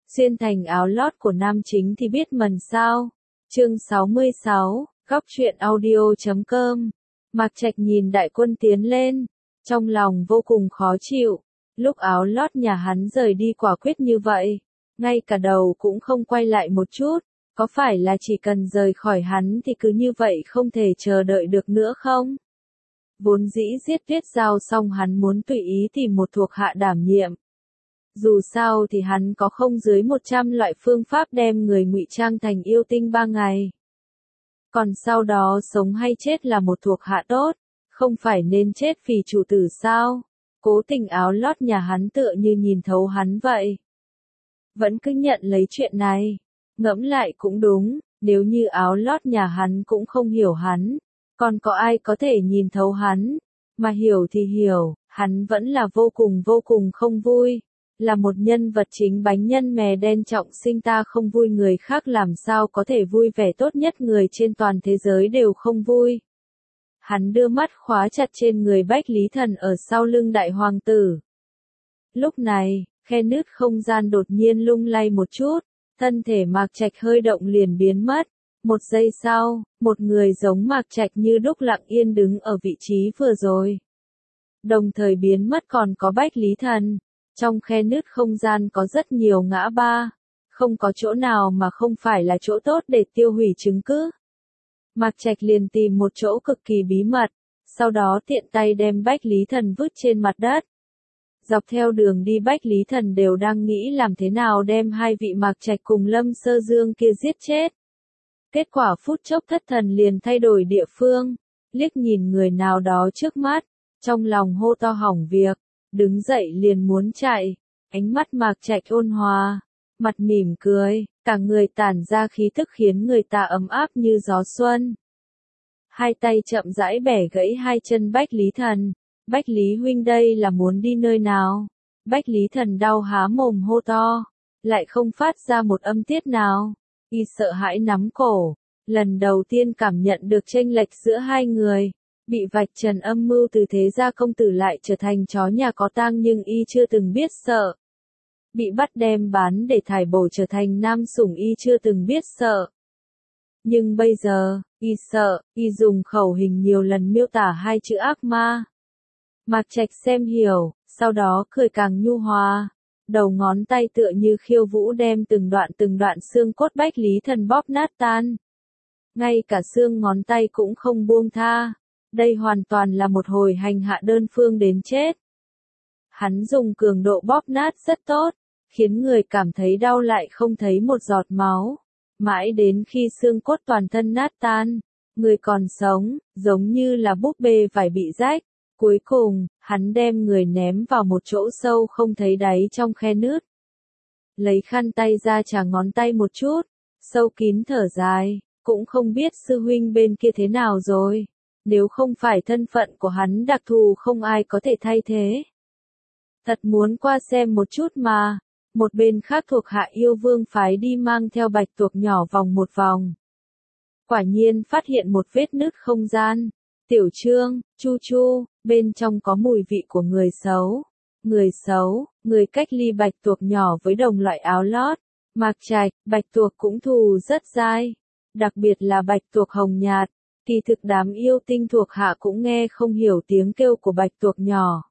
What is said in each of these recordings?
xuyên thành áo lót của nam chính thì biết mần sao. Chương 66, góc truyện audio.com. Mạc Trạch nhìn Đại Quân tiến lên, trong lòng vô cùng khó chịu. Lúc áo lót nhà hắn rời đi quả quyết như vậy, ngay cả đầu cũng không quay lại một chút, có phải là chỉ cần rời khỏi hắn thì cứ như vậy không thể chờ đợi được nữa không? Vốn dĩ giết Tuyết Giao xong hắn muốn tùy ý tìm một thuộc hạ đảm nhiệm. Dù sao thì hắn có không dưới 100 loại phương pháp đem người ngụy trang thành yêu tinh 3 ngày. Còn sau đó sống hay chết là một thuộc hạ tốt, không phải nên chết vì chủ tử sao? Cố Tình áo lót nhà hắn tựa như nhìn thấu hắn vậy. Vẫn cứ nhận lấy chuyện này. Ngẫm lại cũng đúng, nếu như áo lót nhà hắn cũng không hiểu hắn, còn có ai có thể nhìn thấu hắn, mà hiểu thì hiểu, hắn vẫn là vô cùng không vui. Là một nhân vật chính bánh nhân mè đen trọng sinh ta không vui người khác làm sao có thể vui vẻ tốt nhất người trên toàn thế giới đều không vui. Hắn đưa mắt khóa chặt trên người Bách Lý Thần ở sau lưng đại hoàng tử. Lúc này, khe nứt không gian đột nhiên lung lay một chút, thân thể Mạc Trạch hơi động liền biến mất. Một giây sau, một người giống Mạc Trạch như đúc lặng yên đứng ở vị trí vừa rồi. Đồng thời biến mất còn có Bách Lý Thần. Trong khe nứt không gian có rất nhiều ngã ba, không có chỗ nào mà không phải là chỗ tốt để tiêu hủy chứng cứ. Mạc Trạch liền tìm một chỗ cực kỳ bí mật, sau đó tiện tay đem Bách Lý Thần vứt trên mặt đất. Dọc theo đường đi Bách Lý Thần đều đang nghĩ làm thế nào đem hai vị Mạc Trạch cùng Lâm Sơ Dương kia giết chết. Kết quả phút chốc thất thần liền thay đổi địa phương, liếc nhìn người nào đó trước mắt, trong lòng hô to hỏng việc. Đứng dậy liền muốn chạy, ánh mắt Mạc Trạch ôn hòa, mặt mỉm cười, cả người tản ra khí tức khiến người ta ấm áp như gió xuân. Hai tay chậm rãi bẻ gãy hai chân Bách Lý Thần. Bách Lý huynh đây là muốn đi nơi nào? Bách Lý Thần đau há mồm hô to, lại không phát ra một âm tiết nào. Y sợ hãi nắm cổ, lần đầu tiên cảm nhận được chênh lệch giữa hai người. Bị vạch trần âm mưu từ thế gia công tử lại trở thành chó nhà có tang nhưng y chưa từng biết sợ. Bị bắt đem bán để thải bổ trở thành nam sủng y chưa từng biết sợ. Nhưng bây giờ, y sợ, y dùng khẩu hình nhiều lần miêu tả hai chữ ác ma. Mạc Trạch xem hiểu, sau đó cười càng nhu hòa. Đầu ngón tay tựa như khiêu vũ đem từng đoạn xương cốt Bách Lý Thần bóp nát tan. Ngay cả xương ngón tay cũng không buông tha. Đây hoàn toàn là một hồi hành hạ đơn phương đến chết. Hắn dùng cường độ bóp nát rất tốt, khiến người cảm thấy đau lại không thấy một giọt máu. Mãi đến khi xương cốt toàn thân nát tan, người còn sống, giống như là búp bê vải bị rách. Cuối cùng, hắn đem người ném vào một chỗ sâu không thấy đáy trong khe nứt. Lấy khăn tay ra chà ngón tay một chút, sâu kín thở dài, cũng không biết sư huynh bên kia thế nào rồi. Nếu không phải thân phận của hắn đặc thù không ai có thể thay thế. Thật muốn qua xem một chút mà. Một bên khác thuộc hạ yêu vương phái đi mang theo bạch tuộc nhỏ vòng một vòng. Quả nhiên phát hiện một vết nứt không gian. Tiểu Trương, Chu Chu, bên trong có mùi vị của người xấu. Người xấu, người cách ly bạch tuộc nhỏ với đồng loại áo lót. Mạc Trạch, bạch tuộc cũng thù rất dai. Đặc biệt là bạch tuộc hồng nhạt. Kỳ thực đám yêu tinh thuộc hạ cũng nghe không hiểu tiếng kêu của bạch tuộc nhỏ.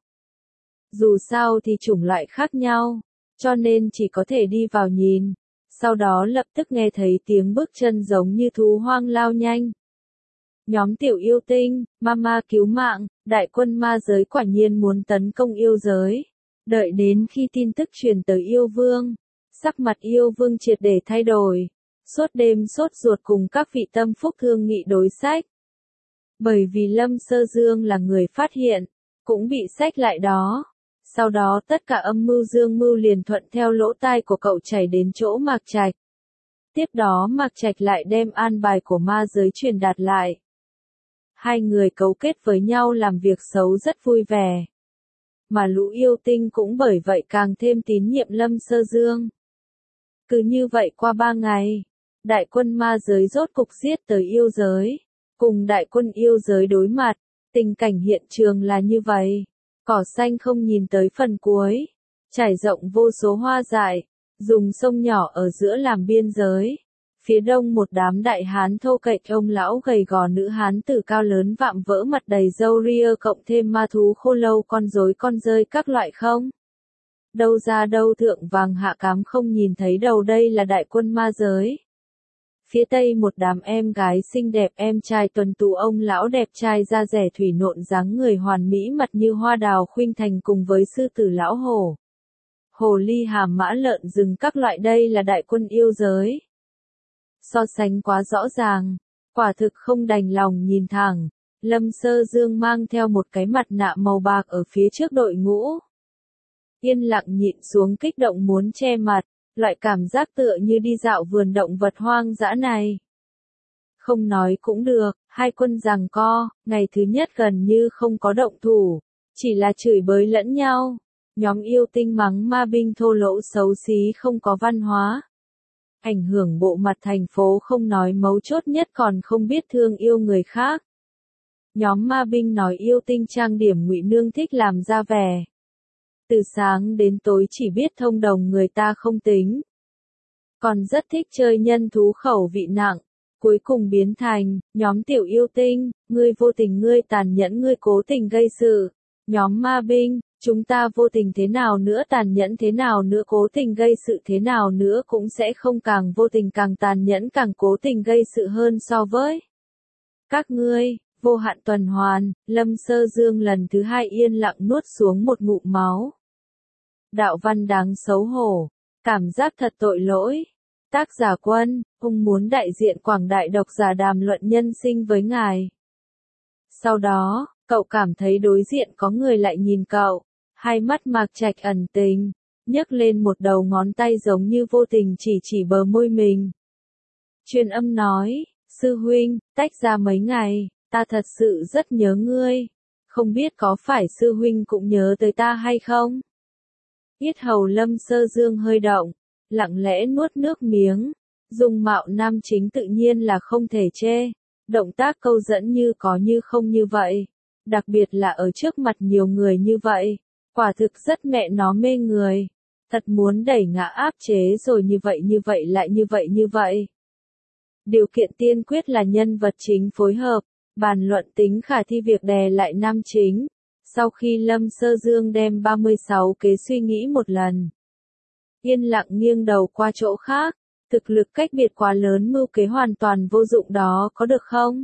Dù sao thì chủng loại khác nhau, cho nên chỉ có thể đi vào nhìn, sau đó lập tức nghe thấy tiếng bước chân giống như thú hoang lao nhanh. Nhóm tiểu yêu tinh, mama cứu mạng, đại quân ma giới quả nhiên muốn tấn công yêu giới. Đợi đến khi tin tức truyền tới yêu vương, sắc mặt yêu vương triệt để thay đổi. Suốt đêm sốt ruột cùng các vị tâm phúc thương nghị đối sách. Bởi vì Lâm Sơ Dương là người phát hiện, cũng bị sách lại đó. Sau đó tất cả âm mưu dương mưu liền thuận theo lỗ tai của cậu chảy đến chỗ Mạc Trạch. Tiếp đó Mạc Trạch lại đem an bài của ma giới truyền đạt lại. Hai người cấu kết với nhau làm việc xấu rất vui vẻ. Mà lũ yêu tinh cũng bởi vậy càng thêm tín nhiệm Lâm Sơ Dương. Cứ như vậy qua 3 ngày. Đại quân ma giới rốt cục giết tới yêu giới, cùng đại quân yêu giới đối mặt, tình cảnh hiện trường là như vậy, cỏ xanh không nhìn tới phần cuối, trải rộng vô số hoa dại, dùng sông nhỏ ở giữa làm biên giới. Phía đông một đám đại hán thô kệch, ông lão gầy gò, nữ hán tử cao lớn vạm vỡ mặt đầy râu ria, cộng thêm ma thú khô lâu, con rối con dơi các loại không. Đâu ra đâu, thượng vàng hạ cám không nhìn thấy đầu, đây là đại quân ma giới. Phía tây một đám em gái xinh đẹp, em trai tuấn tú, ông lão đẹp trai da dẻ thủy nộn, dáng người hoàn mỹ, mặt như hoa đào khuynh thành, cùng với sư tử lão hổ, hồ ly, hàm mã, lợn rừng các loại, đây là đại quân yêu giới. So sánh quá rõ ràng, quả thực không đành lòng nhìn thẳng. Lâm Sơ Dương mang theo một cái mặt nạ màu bạc ở phía trước đội ngũ. Yên lặng nhịn xuống kích động muốn che mặt, loại cảm giác tựa như đi dạo vườn động vật hoang dã này. Không nói cũng được, hai quân giằng co, ngày thứ nhất gần như không có động thủ, chỉ là chửi bới lẫn nhau. Nhóm yêu tinh mắng ma binh thô lỗ xấu xí không có văn hóa. Ảnh hưởng bộ mặt thành phố không nói, mấu chốt nhất còn không biết thương yêu người khác. Nhóm ma binh nói yêu tinh trang điểm ngụy nương, thích làm ra vẻ. Từ sáng đến tối chỉ biết thông đồng người ta không tính. Còn rất thích chơi nhân thú khẩu vị nặng. Cuối cùng biến thành, nhóm tiểu yêu tinh, ngươi vô tình, ngươi tàn nhẫn, ngươi cố tình gây sự. Nhóm ma binh, chúng ta vô tình thế nào nữa, tàn nhẫn thế nào nữa, cố tình gây sự thế nào nữa cũng sẽ không càng vô tình càng tàn nhẫn càng cố tình gây sự hơn so với các ngươi. Vô hạn tuần hoàn, Lâm Sơ Dương lần thứ hai yên lặng nuốt xuống một ngụm máu. Đạo văn đáng xấu hổ, cảm giác thật tội lỗi. Tác giả Quân, ông muốn đại diện quảng đại độc giả đàm luận nhân sinh với ngài. Sau đó, cậu cảm thấy đối diện có người lại nhìn cậu, hai mắt Mạc Trạch ẩn tình, nhấc lên một đầu ngón tay giống như vô tình chỉ bờ môi mình. Truyền âm nói, sư huynh, tách ra mấy ngày, ta thật sự rất nhớ ngươi, không biết có phải sư huynh cũng nhớ tới ta hay không? Yết hầu Lâm Sơ Dương hơi động, lặng lẽ nuốt nước miếng, dung mạo nam chính tự nhiên là không thể chê, động tác câu dẫn như có như không như vậy, đặc biệt là ở trước mặt nhiều người như vậy, quả thực rất mẹ nó mê người, thật muốn đẩy ngã áp chế rồi, như vậy lại như vậy. Điều kiện tiên quyết là nhân vật chính phối hợp, bàn luận tính khả thi việc đè lại nam chính. Sau khi Lâm Sơ Dương đem 36 kế suy nghĩ một lần, yên lặng nghiêng đầu qua chỗ khác, thực lực cách biệt quá lớn, mưu kế hoàn toàn vô dụng đó, có được không?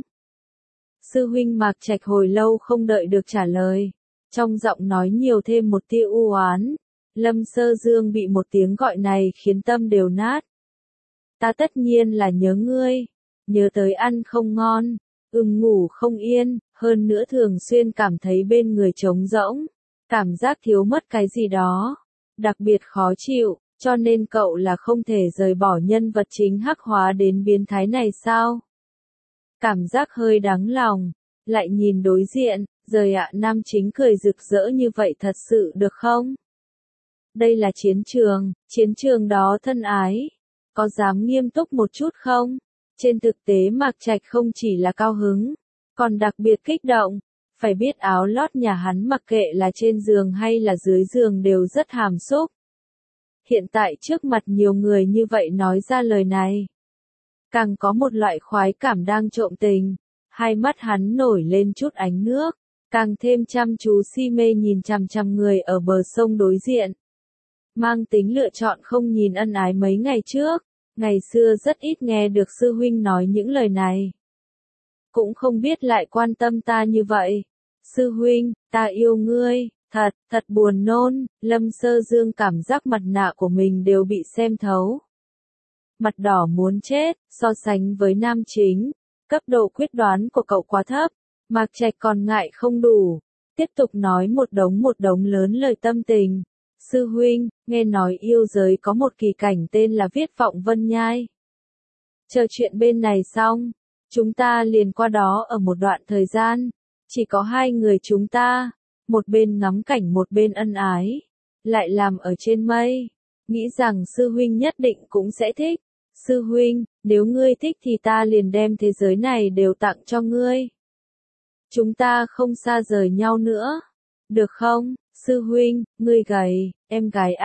Sư huynh Mạc Trạch hồi lâu không đợi được trả lời, trong giọng nói nhiều thêm một tia u oán. Lâm Sơ Dương bị một tiếng gọi này khiến tâm đều nát. Ta tất nhiên là nhớ ngươi, nhớ tới ăn không ngon, ngủ không yên, hơn nữa thường xuyên cảm thấy bên người trống rỗng, cảm giác thiếu mất cái gì đó, đặc biệt khó chịu, cho nên cậu là không thể rời bỏ nhân vật chính hắc hóa đến biến thái này sao? Cảm giác hơi đáng lòng, lại nhìn đối diện, rời ạ, nam chính cười rực rỡ như vậy thật sự được không? Đây là chiến trường đó thân ái, có dám nghiêm túc một chút không? Trên thực tế Mạc Trạch không chỉ là cao hứng, còn đặc biệt kích động, phải biết áo lót nhà hắn mặc kệ là trên giường hay là dưới giường đều rất hàm xúc. Hiện tại trước mặt nhiều người như vậy nói ra lời này, càng có một loại khoái cảm đang trộm tình, hai mắt hắn nổi lên chút ánh nước, càng thêm chăm chú si mê nhìn chằm chằm người ở bờ sông đối diện. Mang tính lựa chọn không nhìn ân ái mấy ngày trước, ngày xưa rất ít nghe được sư huynh nói những lời này. Cũng không biết lại quan tâm ta như vậy. Sư huynh, ta yêu ngươi, thật buồn nôn. Lâm Sơ Dương cảm giác mặt nạ của mình đều bị xem thấu. Mặt đỏ muốn chết, so sánh với nam chính, cấp độ quyết đoán của cậu quá thấp. Mạc Trạch còn ngại không đủ, tiếp tục nói một đống lớn lời tâm tình. Sư huynh, nghe nói yêu giới có một kỳ cảnh tên là Viết Vọng Vân Nhai. Chờ chuyện bên này xong, chúng ta liền qua đó ở một đoạn thời gian, chỉ có hai người chúng ta, một bên ngắm cảnh một bên ân ái, lại làm ở trên mây, nghĩ rằng sư huynh nhất định cũng sẽ thích. Sư huynh, nếu ngươi thích thì ta liền đem thế giới này đều tặng cho ngươi. Chúng ta không xa rời nhau nữa, được không? Sư huynh, ngươi gầy, em gái anh,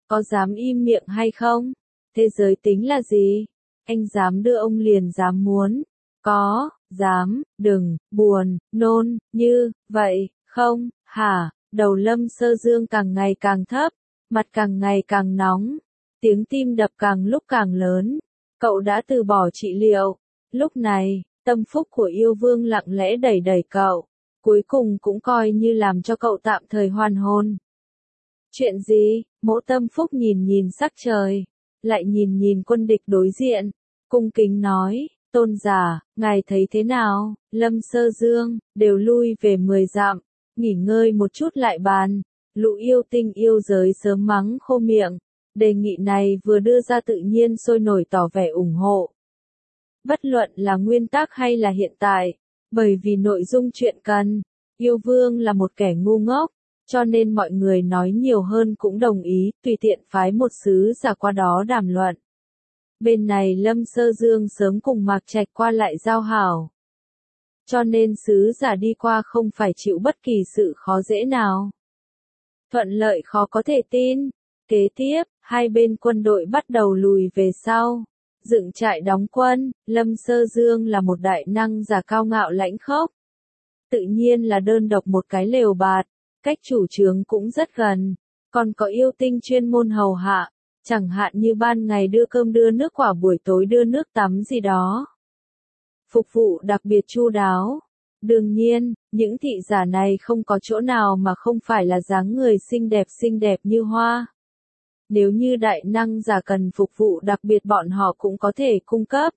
Có dám im miệng hay không? Thế giới tính là gì? Anh dám đưa ông liền dám muốn. Có, dám, đừng, buồn, nôn, như, vậy, không, hả? Đầu Lâm Sơ Dương càng ngày càng thấp, mặt càng ngày càng nóng, tiếng tim đập càng lúc càng lớn. Cậu đã từ bỏ trị liệu. Lúc này, tâm phúc của yêu vương lặng lẽ đẩy đẩy cậu. Cuối cùng cũng coi như làm cho cậu tạm thời hoàn hồn. Chuyện gì? Mỗ tâm phúc nhìn nhìn sắc trời, lại nhìn nhìn quân địch đối diện, cung kính nói, tôn giả, ngài thấy thế nào? Lâm Sơ Dương, đều lui về 10 dặm, nghỉ ngơi một chút lại bàn. Lũ yêu tinh yêu giới sớm mắng khô miệng, đề nghị này vừa đưa ra tự nhiên sôi nổi tỏ vẻ ủng hộ. Bất luận là nguyên tắc hay là hiện tại, bởi vì nội dung chuyện cần, yêu vương là một kẻ ngu ngốc, cho nên mọi người nói nhiều hơn cũng đồng ý, tùy tiện phái một sứ giả qua đó đàm luận. Bên này Lâm Sơ Dương sớm cùng Mạc Trạch qua lại giao hảo. Cho nên sứ giả đi qua không phải chịu bất kỳ sự khó dễ nào. Thuận lợi khó có thể tin. Kế tiếp, hai bên quân đội bắt đầu lùi về sau. Dựng trại đóng quân, Lâm Sơ Dương là một đại năng giả cao ngạo lãnh khốc. Tự nhiên là đơn độc một cái lều bạt, cách chủ trướng cũng rất gần. Còn có yêu tinh chuyên môn hầu hạ, chẳng hạn như ban ngày đưa cơm đưa nước quả buổi tối đưa nước tắm gì đó. Phục vụ đặc biệt chu đáo. Đương nhiên, những thị giả này không có chỗ nào mà không phải là dáng người xinh đẹp như hoa. Nếu như đại năng giả cần phục vụ đặc biệt bọn họ cũng có thể cung cấp.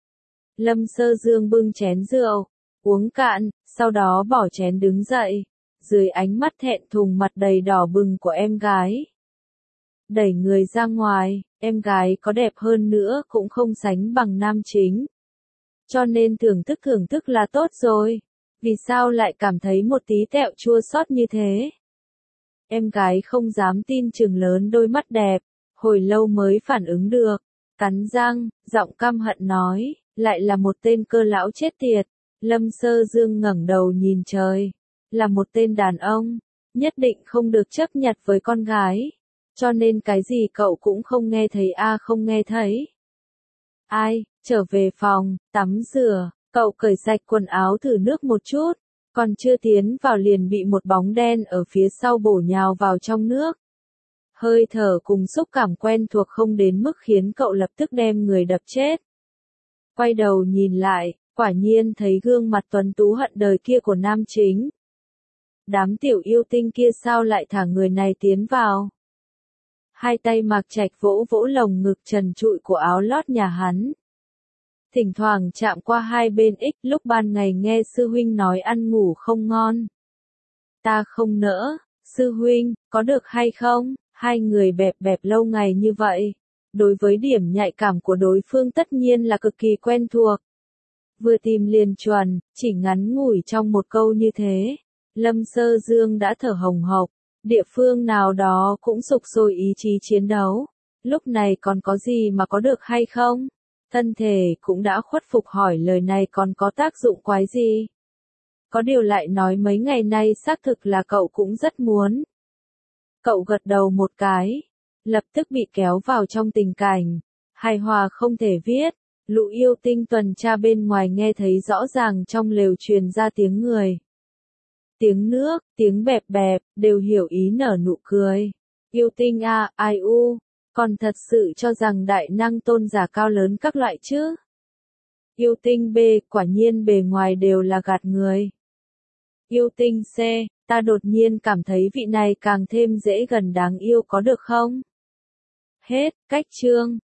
Lâm Sơ Dương bưng chén rượu, uống cạn, sau đó bỏ chén đứng dậy, dưới ánh mắt thẹn thùng mặt đầy đỏ bừng của em gái. Đẩy người ra ngoài, em gái có đẹp hơn nữa cũng không sánh bằng nam chính. Cho nên thưởng thức là tốt rồi. Vì sao lại cảm thấy một tí tẹo chua xót như thế? Em gái không dám tin chừng lớn đôi mắt đẹp, hồi lâu mới phản ứng được, cắn răng, giọng căm hận nói, lại là một tên cơ lão chết tiệt. Lâm Sơ Dương ngẩng đầu nhìn trời, là một tên đàn ông, nhất định không được chấp nhặt với con gái, cho nên cái gì cậu cũng không nghe thấy không nghe thấy. Ai, trở về phòng, tắm rửa, cậu cởi sạch quần áo thử nước một chút, còn chưa tiến vào liền bị một bóng đen ở phía sau bổ nhào vào trong nước. Hơi thở cùng xúc cảm quen thuộc không đến mức khiến cậu lập tức đem người đập chết. Quay đầu nhìn lại, quả nhiên thấy gương mặt tuấn tú hận đời kia của nam chính. Đám tiểu yêu tinh kia sao lại thả người này tiến vào? Hai tay Mạc Trạch vỗ vỗ lồng ngực trần trụi của áo lót nhà hắn. Thỉnh thoảng chạm qua hai bên lúc ban ngày nghe sư huynh nói ăn ngủ không ngon. Ta không nỡ, sư huynh, có được hay không? Hai người bẹp bẹp lâu ngày như vậy. Đối với điểm nhạy cảm của đối phương tất nhiên là cực kỳ quen thuộc. Vừa tìm liền chuẩn, chỉ ngắn ngủi trong một câu như thế. Lâm Sơ Dương đã thở hồng hộc, địa phương nào đó cũng sục sôi ý chí chiến đấu. Lúc này còn có gì mà có được hay không? Thân thể cũng đã khuất phục hỏi lời này còn có tác dụng quái gì? Có điều lại nói mấy ngày nay xác thực là cậu cũng rất muốn. Cậu gật đầu một cái, lập tức bị kéo vào trong tình cảnh, hài hòa không thể viết. Lũ yêu tinh tuần tra bên ngoài nghe thấy rõ ràng trong lều truyền ra tiếng người. Tiếng nước, tiếng bẹp bẹp, đều hiểu ý nở nụ cười. Yêu tinh ai u, còn thật sự cho rằng đại năng tôn giả cao lớn các loại chứ. Yêu tinh B, quả nhiên bề ngoài đều là gạt người. Yêu tinh C, ta đột nhiên cảm thấy vị này càng thêm dễ gần đáng yêu có được không? Hết, cách chương.